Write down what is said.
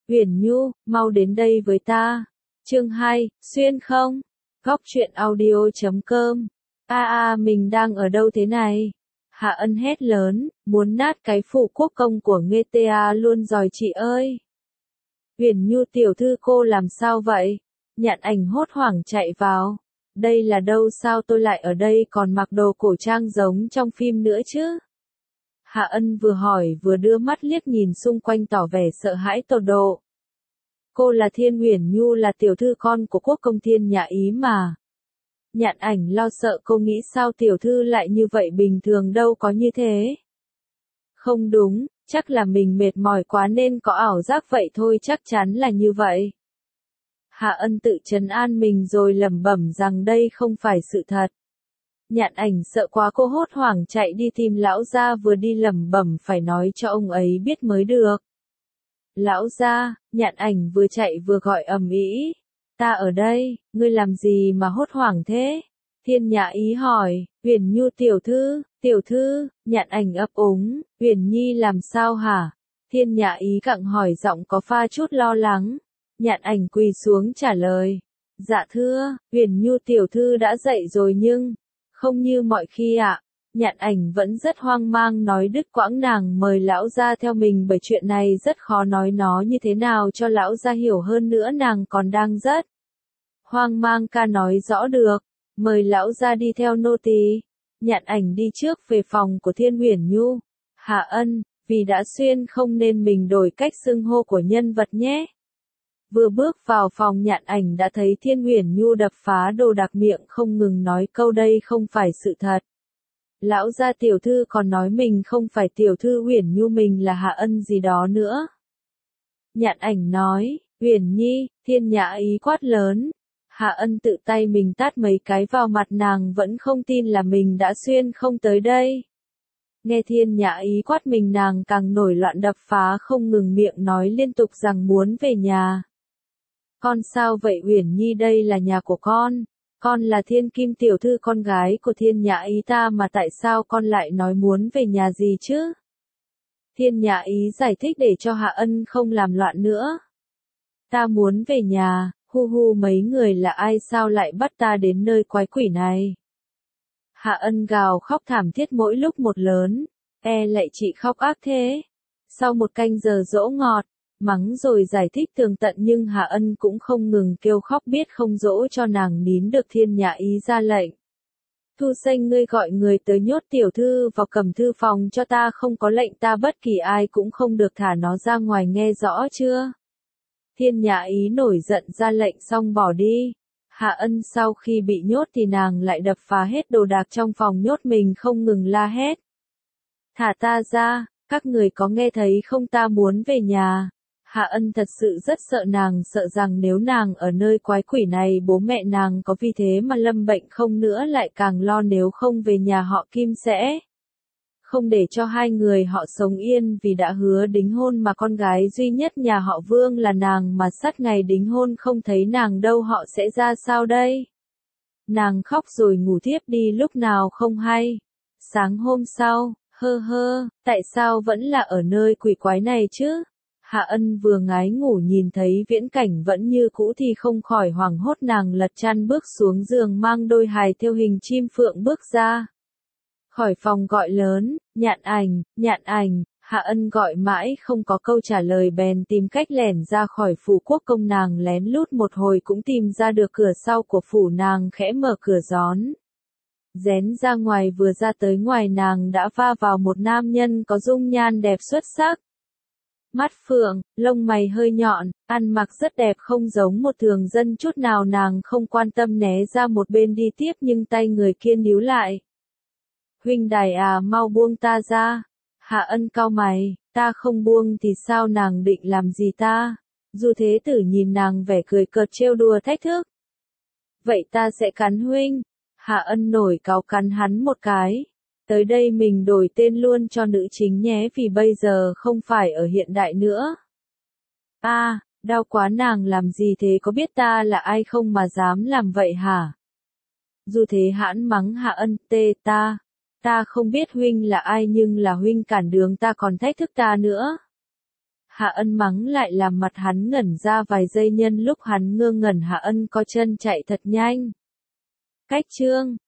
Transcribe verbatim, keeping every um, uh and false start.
Huyền Nhu, mau đến đây với ta. Chương hai, xuyên không? Góc truyện audio chấm com. A a mình đang ở đâu thế này? Hạ Ân hét lớn, muốn nát cái phủ quốc công của Nghê Tê A luôn rồi chị ơi. Huyền Nhu tiểu thư cô làm sao vậy? Nhạn Ảnh hốt hoảng chạy vào. Đây là đâu, sao tôi lại ở đây còn mặc đồ cổ trang giống trong phim nữa chứ? Hạ Ân vừa hỏi vừa đưa mắt liếc nhìn xung quanh tỏ vẻ sợ hãi tột độ. Cô là Thiên Huyền Nhu, là tiểu thư con của quốc công Thiên Nhã Ý mà. Nhạn Ảnh lo sợ, cô nghĩ sao tiểu thư lại như vậy, bình thường đâu có như thế. Không đúng, chắc là mình mệt mỏi quá nên có ảo giác vậy thôi, chắc chắn là như vậy. Hạ Ân tự trấn an mình rồi lẩm bẩm rằng đây không phải sự thật. Nhạn Ảnh sợ quá, cô hốt hoảng chạy đi tìm lão gia, vừa đi lẩm bẩm phải nói cho ông ấy biết mới được. Lão gia, Nhạn Ảnh vừa chạy vừa gọi ầm ĩ. Ta ở đây, ngươi làm gì mà hốt hoảng thế? Thiên Nhã Ý hỏi. Huyền Nhu tiểu thư, tiểu thư, Nhạn Ảnh ấp úng. Huyền Nhi làm sao hả? Thiên Nhã Ý gặng hỏi, giọng có pha chút lo lắng. Nhạn Ảnh quỳ xuống trả lời. Dạ thưa, Huyền Nhu tiểu thư đã dậy rồi nhưng không như mọi khi ạ. À. Nhạn Ảnh vẫn rất hoang mang nói đứt quãng, nàng mời lão gia theo mình bởi chuyện này rất khó nói nó như thế nào cho lão gia hiểu, hơn nữa nàng còn đang rất hoang mang, ca nói rõ được. Mời lão gia đi theo nô tỳ. Nhạn Ảnh đi trước về phòng của Thiên Huyền Nhu. Hạ Ân, vì đã xuyên không nên mình đổi cách xưng hô của nhân vật nhé. Vừa bước vào phòng, Nhạn Ảnh đã thấy Thiên Huyền Nhu đập phá đồ đạc, miệng không ngừng nói câu đây không phải sự thật. Lão gia tiểu thư còn nói mình không phải tiểu thư Huyền Nhu, mình là Hạ Ân gì đó nữa. Nhạn Ảnh nói, Huyền Nhi, Thiên Nhã Ý quát lớn. Hạ Ân tự tay mình tát mấy cái vào mặt, nàng vẫn không tin là mình đã xuyên không tới đây. Nghe Thiên Nhã Ý quát mình, nàng càng nổi loạn, đập phá không ngừng, miệng nói liên tục rằng muốn về nhà. Con sao vậy Huyền Nhi, đây là nhà của con. Con là Thiên Kim tiểu thư, con gái của Thiên Nhã Ý ta mà, tại sao con lại nói muốn về nhà gì chứ? Thiên Nhã Ý giải thích để cho Hạ Ân không làm loạn nữa. Ta muốn về nhà, hu hu, mấy người là ai, sao lại bắt ta đến nơi quái quỷ này? Hạ Ân gào khóc thảm thiết mỗi lúc một lớn. E lạy chị khóc ác thế. Sau một canh giờ dỗ ngọt, mắng rồi giải thích tường tận nhưng Hạ Ân cũng không ngừng kêu khóc, biết không dỗ cho nàng nín được. Thiên Nhã Ý ra lệnh. Thu Xanh, ngươi gọi người tới nhốt tiểu thư vào cầm thư phòng cho ta, không có lệnh ta bất kỳ ai cũng không được thả nó ra ngoài, nghe rõ chưa? Thiên Nhã Ý nổi giận ra lệnh xong bỏ đi. Hạ Ân sau khi bị nhốt thì nàng lại đập phá hết đồ đạc trong phòng nhốt mình, không ngừng la hét. Thả ta ra, các người có nghe thấy không, ta muốn về nhà. Hạ Ân thật sự rất sợ, nàng sợ rằng nếu nàng ở nơi quái quỷ này bố mẹ nàng có vì thế mà lâm bệnh không nữa, lại càng lo nếu không về nhà họ Kim sẽ không để cho hai người họ sống yên, vì đã hứa đính hôn mà con gái duy nhất nhà họ Vương là nàng, mà sát ngày đính hôn không thấy nàng đâu, họ sẽ ra sao đây? Nàng khóc rồi ngủ thiếp đi lúc nào không hay. Sáng hôm sau, hơ hơ, tại sao vẫn là ở nơi quỷ quái này chứ? Hạ Ân vừa ngái ngủ nhìn thấy viễn cảnh vẫn như cũ thì không khỏi hoảng hốt, nàng lật chăn bước xuống giường, mang đôi hài theo hình chim phượng bước ra khỏi phòng gọi lớn, Nhạn Ảnh, Nhạn Ảnh. Hạ Ân gọi mãi không có câu trả lời, bèn tìm cách lẻn ra khỏi phủ quốc công. Nàng lén lút một hồi cũng tìm ra được cửa sau của phủ, nàng khẽ mở cửa gión rén ra ngoài, vừa ra tới ngoài nàng đã va vào một nam nhân có dung nhan đẹp xuất sắc. Mắt phượng, lông mày hơi nhọn, ăn mặc rất đẹp, không giống một thường dân chút nào. Nàng không quan tâm né ra một bên đi tiếp, nhưng tay người kia níu lại. Huynh đài à, mau buông ta ra. Hạ Ân cau mày, ta không buông thì sao, nàng định làm gì ta? Du Thế Tử nhìn nàng vẻ cười cợt trêu đùa thách thức. Vậy ta sẽ cắn huynh. Hạ Ân nổi cáu cắn hắn một cái. Tới đây mình đổi tên luôn cho nữ chính nhé, vì bây giờ không phải ở hiện đại nữa. A, à, đau quá, nàng làm gì thế, có biết ta là ai không mà dám làm vậy hả? Du Thế Hãn mắng Hạ Ân, tê ta. Ta không biết huynh là ai, nhưng là huynh cản đường ta còn thách thức ta nữa. Hạ Ân mắng lại làm mặt hắn ngẩn ra vài giây, nhân lúc hắn ngơ ngẩn Hạ Ân co chân chạy thật nhanh. Cách chương